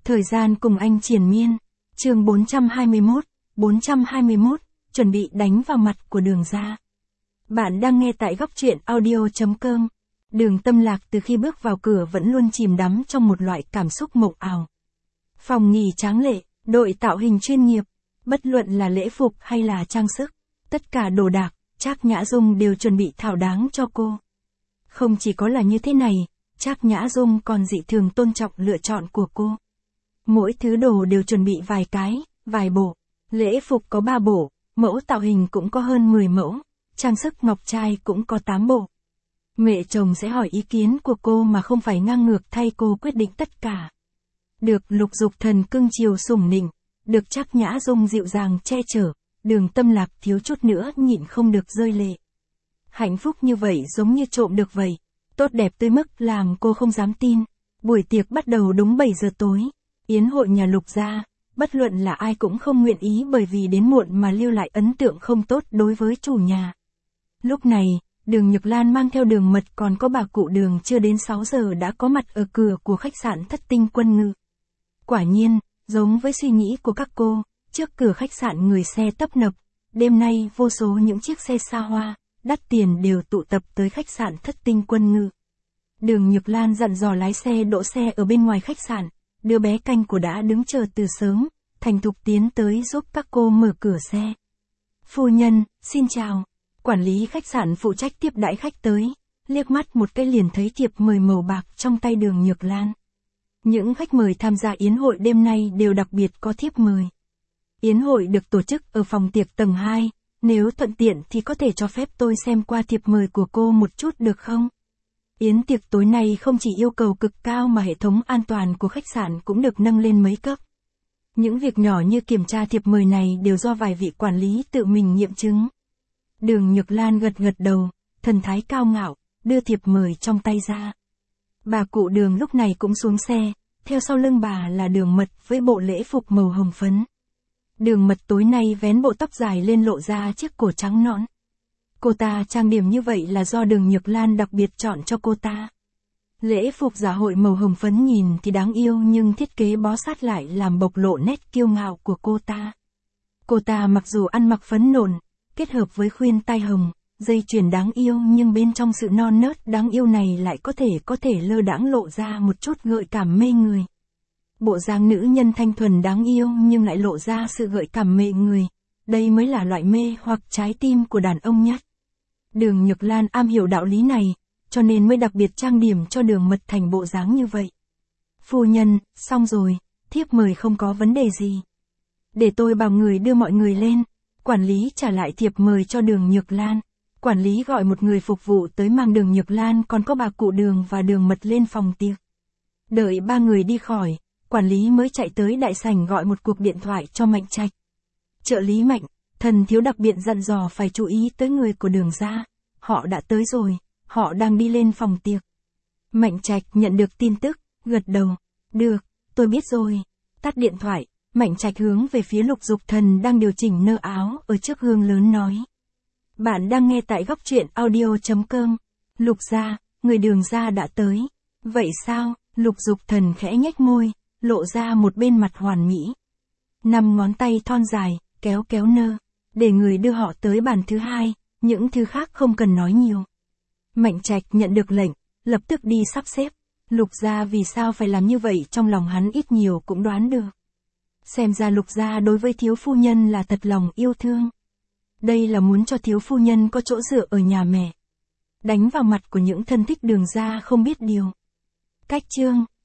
Thời gian cùng anh triền miên. Chương 421, chuẩn bị đánh vào mặt của Đường Gia. Bạn đang nghe tại góc truyện audio.com. Đường Tâm Lạc từ khi bước vào cửa vẫn luôn chìm đắm trong một loại cảm xúc mộng ảo. Phòng nghỉ tráng lệ, đội tạo hình chuyên nghiệp, bất luận là lễ phục hay là trang sức, tất cả đồ đạc, Trác Nhã Dung đều chuẩn bị thỏa đáng cho cô. Không chỉ có là như thế này, Trác Nhã Dung còn dị thường tôn trọng lựa chọn của cô. Mỗi thứ đồ đều chuẩn bị vài bộ. Lễ phục có 3 bộ, mẫu tạo hình cũng có hơn 10 mẫu, trang sức ngọc trai cũng có 8 bộ. Mẹ chồng sẽ hỏi ý kiến của cô mà không phải ngang ngược thay cô quyết định tất cả. Được Lục Dục Thần cưng chiều sủng nịnh, được Trác Nhã Dung dịu dàng che chở, Đường Tâm Lạc thiếu chút nữa nhịn không được rơi lệ. Hạnh phúc như vậy giống như trộm được vậy, tốt đẹp tới mức làm cô không dám tin. Buổi tiệc bắt đầu đúng 7 giờ tối. Yến hội nhà Lục gia, bất luận là ai cũng không nguyện ý bởi vì đến muộn mà lưu lại ấn tượng không tốt đối với chủ nhà. Lúc này, Đường Nhược Lan mang theo Đường Mật còn có bà cụ Đường chưa đến 6 giờ đã có mặt ở cửa của khách sạn Thất Tinh Quân Ngự. Quả nhiên, giống với suy nghĩ của các cô, trước cửa khách sạn người xe tấp nập, đêm nay vô số những chiếc xe xa hoa, đắt tiền đều tụ tập tới khách sạn Thất Tinh Quân Ngự. Đường Nhược Lan dặn dò lái xe đỗ xe ở bên ngoài khách sạn. Đứa bé canh của đã đứng chờ từ sớm, thành thục tiến tới giúp các cô mở cửa xe. Phu nhân, xin chào. Quản lý khách sạn phụ trách tiếp đãi khách tới, liếc mắt một cái liền thấy thiệp mời màu bạc trong tay Đường Nhược Lan. Những khách mời tham gia yến hội đêm nay đều đặc biệt có thiếp mời. Yến hội được tổ chức ở phòng tiệc tầng 2, nếu thuận tiện thì có thể cho phép tôi xem qua thiệp mời của cô một chút được không? Yến tiệc tối nay không chỉ yêu cầu cực cao mà hệ thống an toàn của khách sạn cũng được nâng lên mấy cấp. Những việc nhỏ như kiểm tra thiệp mời này đều do vài vị quản lý tự mình nghiệm chứng. Đường Nhược Lan gật đầu, thần thái cao ngạo, đưa thiệp mời trong tay ra. Bà cụ Đường lúc này cũng xuống xe, theo sau lưng bà là Đường Mật với bộ lễ phục màu hồng phấn. Đường Mật tối nay vén bộ tóc dài lên lộ ra chiếc cổ trắng nõn. Cô ta trang điểm như vậy là do Đường Nhược Lan đặc biệt chọn cho cô ta. Lễ phục dạ hội màu hồng phấn nhìn thì đáng yêu nhưng thiết kế bó sát lại làm bộc lộ nét kiêu ngạo của cô ta. Cô ta mặc dù ăn mặc phấn nộn, kết hợp với khuyên tai hồng, dây chuyền đáng yêu nhưng bên trong sự non nớt đáng yêu này lại có thể lơ đãng lộ ra một chút gợi cảm mê người. Bộ dáng nữ nhân thanh thuần đáng yêu nhưng lại lộ ra sự gợi cảm mê người. Đây mới là loại mê hoặc trái tim của đàn ông nhất. Đường Nhược Lan am hiểu đạo lý này, cho nên mới đặc biệt trang điểm cho Đường Mật thành bộ dáng như vậy. Phu nhân, xong rồi, thiếp mời không có vấn đề gì. Để tôi bảo người đưa mọi người lên. Quản lý trả lại thiệp mời cho Đường Nhược Lan. Quản lý gọi một người phục vụ tới mang Đường Nhược Lan còn có bà cụ Đường và Đường Mật lên phòng tiệc. Đợi 3 người đi khỏi, quản lý mới chạy tới đại sảnh gọi một cuộc điện thoại cho Mạnh Trạch. Trợ lý Mạnh, thần thiếu đặc biệt dặn dò phải chú ý tới người của Đường gia. Họ đã tới rồi, họ đang đi lên phòng tiệc. Mạnh Trạch nhận được tin tức, gật đầu. Được, tôi biết rồi. Tắt điện thoại, Mạnh Trạch hướng về phía Lục Dục Thần đang điều chỉnh nơ áo ở trước gương lớn nói. Bạn đang nghe tại góc truyện audio.com. Lục gia, người Đường gia đã tới. Vậy sao? Lục Dục Thần khẽ nhếch môi, lộ ra một bên mặt hoàn mỹ. 5 ngón tay thon dài, kéo nơ, để người đưa họ tới bàn thứ 2, những thứ khác không cần nói nhiều. Mạnh Trạch nhận được lệnh, lập tức đi sắp xếp. Lục gia vì sao phải làm như vậy trong lòng hắn ít nhiều cũng đoán được. Xem ra Lục gia đối với thiếu phu nhân là thật lòng yêu thương. Đây là muốn cho thiếu phu nhân có chỗ dựa ở nhà mẹ. Đánh vào mặt của những thân thích Đường gia không biết điều. Cách chương